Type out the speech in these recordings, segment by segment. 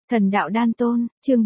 Thần đạo đan tôn, chương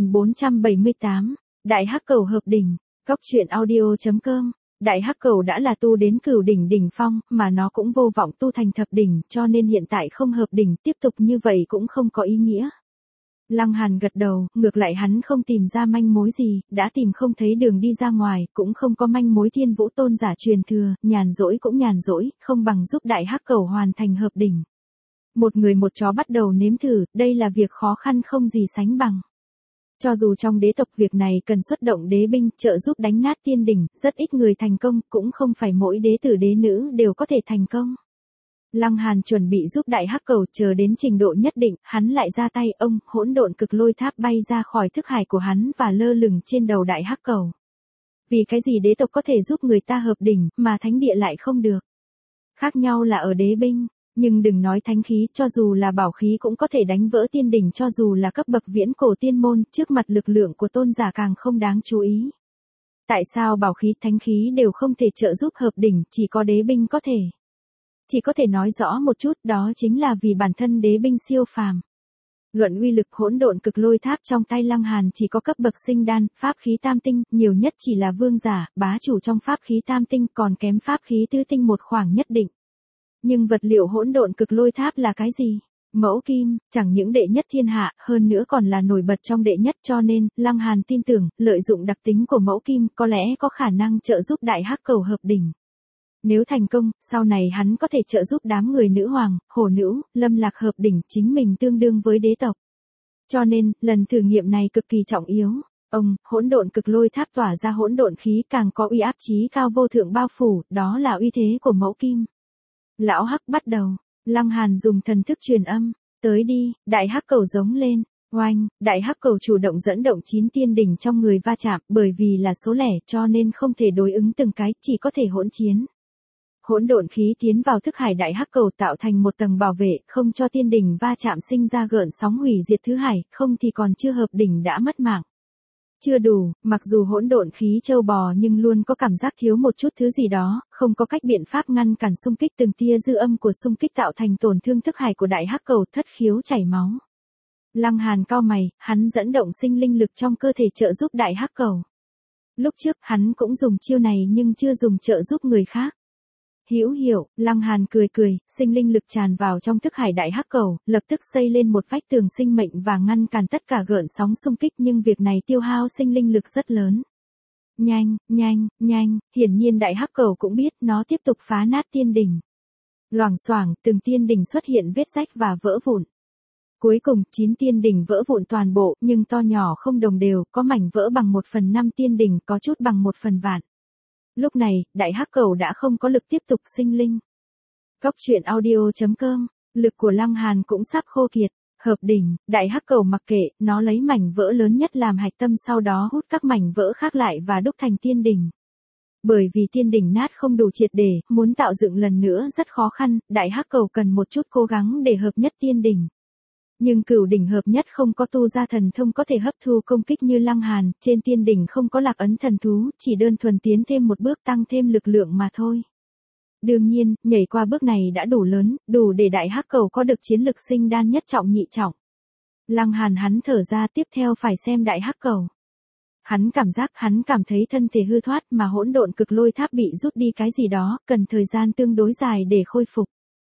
4478, Đại Hắc Cầu hợp đỉnh, Cóc truyện audio.com. Đại Hắc Cầu đã là tu đến cửu đỉnh đỉnh phong, mà nó cũng vô vọng tu thành thập đỉnh, cho nên hiện tại không hợp đỉnh, tiếp tục như vậy cũng không có ý nghĩa. Lăng Hàn gật đầu, ngược lại hắn không tìm ra manh mối gì, đã tìm không thấy đường đi ra ngoài, cũng không có manh mối Thiên Vũ tôn giả truyền thừa, nhàn rỗi cũng nhàn rỗi, không bằng giúp Đại Hắc Cầu hoàn thành hợp đỉnh. Một người một chó bắt đầu nếm thử, đây là việc khó khăn không gì sánh bằng. Cho dù trong đế tộc việc này cần xuất động đế binh trợ giúp đánh nát tiên đỉnh, rất ít người thành công, cũng không phải mỗi đế tử đế nữ đều có thể thành công. Lăng Hàn chuẩn bị giúp Đại Hắc Cầu, chờ đến trình độ nhất định, hắn lại ra tay, ông hỗn độn cực lôi tháp bay ra khỏi thức hải của hắn và lơ lửng trên đầu Đại Hắc Cầu. Vì cái gì đế tộc có thể giúp người ta hợp đỉnh, mà thánh địa lại không được? Khác nhau là ở đế binh. Nhưng đừng nói thánh khí, cho dù là bảo khí cũng có thể đánh vỡ tiên đỉnh, cho dù là cấp bậc viễn cổ tiên môn, trước mặt lực lượng của tôn giả càng không đáng chú ý. Tại sao bảo khí, thánh khí đều không thể trợ giúp hợp đỉnh, chỉ có đế binh có thể? Chỉ có thể nói rõ một chút, đó chính là vì bản thân đế binh siêu phàm. Luận uy lực, hỗn độn cực lôi tháp trong tay Lăng Hàn chỉ có cấp bậc sinh đan, pháp khí tam tinh, nhiều nhất chỉ là vương giả, bá chủ trong pháp khí tam tinh, còn kém pháp khí tứ tinh một khoảng nhất định. Nhưng vật liệu hỗn độn cực lôi tháp là cái gì? Mẫu kim, chẳng những đệ nhất thiên hạ, hơn nữa còn là nổi bật trong đệ nhất, cho nên, Lăng Hàn tin tưởng, lợi dụng đặc tính của mẫu kim, có lẽ có khả năng trợ giúp Đại Hắc Cầu hợp đỉnh. Nếu thành công, sau này hắn có thể trợ giúp đám người nữ hoàng, hổ nữ, lâm lạc hợp đỉnh, chính mình tương đương với đế tộc. Cho nên, lần thử nghiệm này cực kỳ trọng yếu. Hỗn độn cực lôi tháp tỏa ra hỗn độn khí, càng có uy áp chí cao vô thượng bao phủ, đó là uy thế của mẫu kim. Lão Hắc bắt đầu, Lăng Hàn dùng thần thức truyền âm, tới đi, Đại Hắc Cầu giống lên, oanh, Đại Hắc Cầu chủ động dẫn động 9 tiên đỉnh trong người va chạm, bởi vì là số lẻ cho nên không thể đối ứng từng cái, chỉ có thể hỗn chiến. Hỗn độn khí tiến vào thức hải Đại Hắc Cầu tạo thành một tầng bảo vệ, không cho tiên đỉnh va chạm sinh ra gợn sóng hủy diệt thứ hải, không thì còn chưa hợp đỉnh đã mất mạng. Chưa đủ, mặc dù hỗn độn khí trâu bò nhưng luôn có cảm giác thiếu một chút thứ gì đó, không có cách biện pháp ngăn cản xung kích, từng tia dư âm của xung kích tạo thành tổn thương thức hải của Đại Hắc Cầu, thất khiếu chảy máu. Lăng Hàn cau mày, hắn dẫn động sinh linh lực trong cơ thể trợ giúp Đại Hắc Cầu. Lúc trước hắn cũng dùng chiêu này nhưng chưa dùng trợ giúp người khác. Hữu hiệu, Lăng Hàn cười cười, sinh linh lực tràn vào trong thức hải Đại Hắc Cầu, lập tức xây lên một vách tường sinh mệnh và ngăn cản tất cả gợn sóng xung kích, nhưng việc này tiêu hao sinh linh lực rất lớn. Nhanh, nhanh, nhanh, hiển nhiên Đại Hắc Cầu cũng biết, nó tiếp tục phá nát tiên đỉnh. Loảng xoảng, từng tiên đỉnh xuất hiện vết rách và vỡ vụn. Cuối cùng, 9 tiên đỉnh vỡ vụn toàn bộ, nhưng to nhỏ không đồng đều, có mảnh vỡ bằng 1/5 tiên đỉnh, có chút bằng 1/1 vạn. Lúc này, Đại Hắc Cầu đã không có lực tiếp tục sinh linh. Cóc truyện audio.com, lực của Lăng Hàn cũng sắp khô kiệt. Hợp đỉnh, Đại Hắc Cầu mặc kệ, nó lấy mảnh vỡ lớn nhất làm hạch tâm, sau đó hút các mảnh vỡ khác lại và đúc thành tiên đỉnh. Bởi vì tiên đỉnh nát không đủ triệt để, muốn tạo dựng lần nữa rất khó khăn, Đại Hắc Cầu cần một chút cố gắng để hợp nhất tiên đỉnh. Nhưng cửu đỉnh hợp nhất không có tu ra thần thông có thể hấp thu công kích như Lăng Hàn, trên tiên đỉnh không có lạc ấn thần thú, chỉ đơn thuần tiến thêm một bước tăng thêm lực lượng mà thôi. Đương nhiên, nhảy qua bước này đã đủ lớn, đủ để Đại Hắc Cầu có được chiến lực sinh đan nhất trọng nhị trọng. Lăng Hàn hắn thở ra, tiếp theo phải xem Đại Hắc Cầu. Hắn cảm thấy thân thể hư thoát, mà hỗn độn cực lôi tháp bị rút đi cái gì đó, cần thời gian tương đối dài để khôi phục.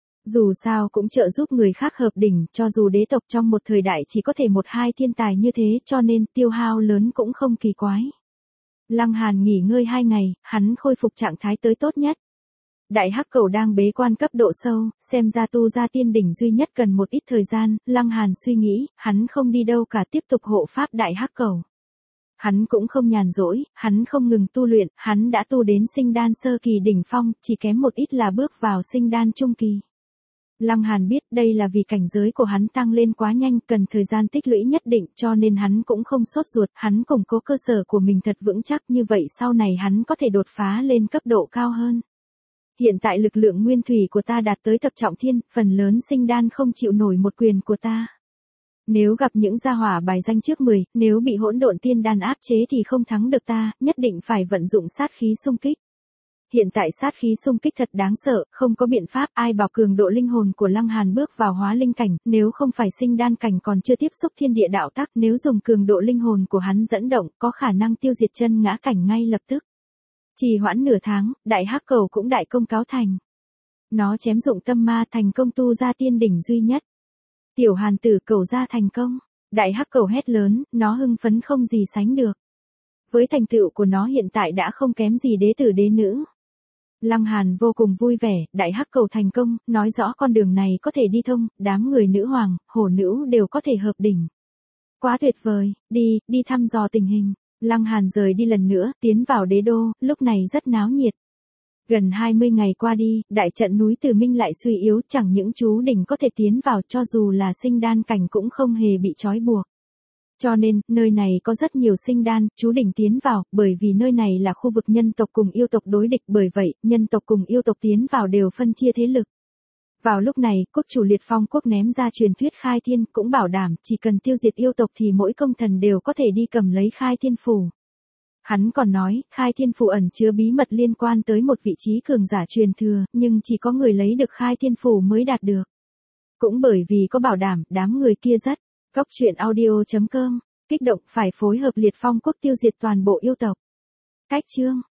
Dù sao cũng trợ giúp người khác hợp đỉnh, cho dù đế tộc trong một thời đại chỉ có thể 1-2 thiên tài như thế, cho nên tiêu hao lớn cũng không kỳ quái. Lăng Hàn nghỉ ngơi 2 ngày, hắn khôi phục trạng thái tới tốt nhất. Đại Hắc Cầu đang bế quan cấp độ sâu, xem ra tu ra tiên đỉnh duy nhất cần một ít thời gian, Lăng Hàn suy nghĩ, hắn không đi đâu cả, tiếp tục hộ pháp Đại Hắc Cầu. Hắn cũng không nhàn rỗi, hắn không ngừng tu luyện, hắn đã tu đến sinh đan sơ kỳ đỉnh phong, chỉ kém một ít là bước vào sinh đan trung kỳ. Lăng Hàn biết đây là vì cảnh giới của hắn tăng lên quá nhanh, cần thời gian tích lũy nhất định, cho nên hắn cũng không sốt ruột, hắn củng cố cơ sở của mình thật vững chắc, như vậy sau này hắn có thể đột phá lên cấp độ cao hơn. Hiện tại lực lượng nguyên thủy của ta đạt tới thập trọng thiên, phần lớn sinh đan không chịu nổi một quyền của ta. Nếu gặp những gia hỏa bài danh trước 10, nếu bị hỗn độn tiên đan áp chế thì không thắng được ta, nhất định phải vận dụng sát khí xung kích. Hiện tại sát khí xung kích thật đáng sợ, không có biện pháp, ai bảo cường độ linh hồn của Lăng Hàn bước vào hóa linh cảnh, nếu không phải sinh đan cảnh còn chưa tiếp xúc thiên địa đạo tắc, nếu dùng cường độ linh hồn của hắn dẫn động, có khả năng tiêu diệt chân ngã cảnh ngay lập tức. Trì hoãn nửa tháng, đại hắc cầu cũng đại công cáo thành. Nó chém dụng tâm ma thành công tu ra tiên đỉnh duy nhất. Tiểu Hàn tử cầu ra thành công. Đại hắc cầu hét lớn, nó hưng phấn không gì sánh được. Với thành tựu của nó hiện tại đã không kém gì đế tử đế nữ. Lăng Hàn vô cùng vui vẻ, đại hắc cầu thành công, nói rõ con đường này có thể đi thông, đám người nữ hoàng, hổ nữ đều có thể hợp đỉnh. Quá tuyệt vời, đi thăm dò tình hình. Lăng Hàn rời đi lần nữa, tiến vào đế đô, lúc này rất náo nhiệt. Gần 20 ngày qua đi, đại trận núi Từ Minh lại suy yếu, chẳng những chú đỉnh có thể tiến vào cho dù là sinh đan cảnh cũng không hề bị trói buộc. Cho nên, nơi này có rất nhiều sinh đan, chú đỉnh tiến vào, bởi vì nơi này là khu vực nhân tộc cùng yêu tộc đối địch, bởi vậy, nhân tộc cùng yêu tộc tiến vào đều phân chia thế lực. Vào lúc này, quốc chủ Liệt Phong quốc ném ra truyền thuyết khai thiên, cũng bảo đảm, chỉ cần tiêu diệt yêu tộc thì mỗi công thần đều có thể đi cầm lấy khai thiên phù. Hắn còn nói, khai thiên phù ẩn chứa bí mật liên quan tới một vị trí cường giả truyền thừa, nhưng chỉ có người lấy được khai thiên phù mới đạt được. Cũng bởi vì có bảo đảm, đám người kia rất. Góc truyện audio.com, kích động phải phối hợp Liệt Phong quốc tiêu diệt toàn bộ yêu tộc. Cách chương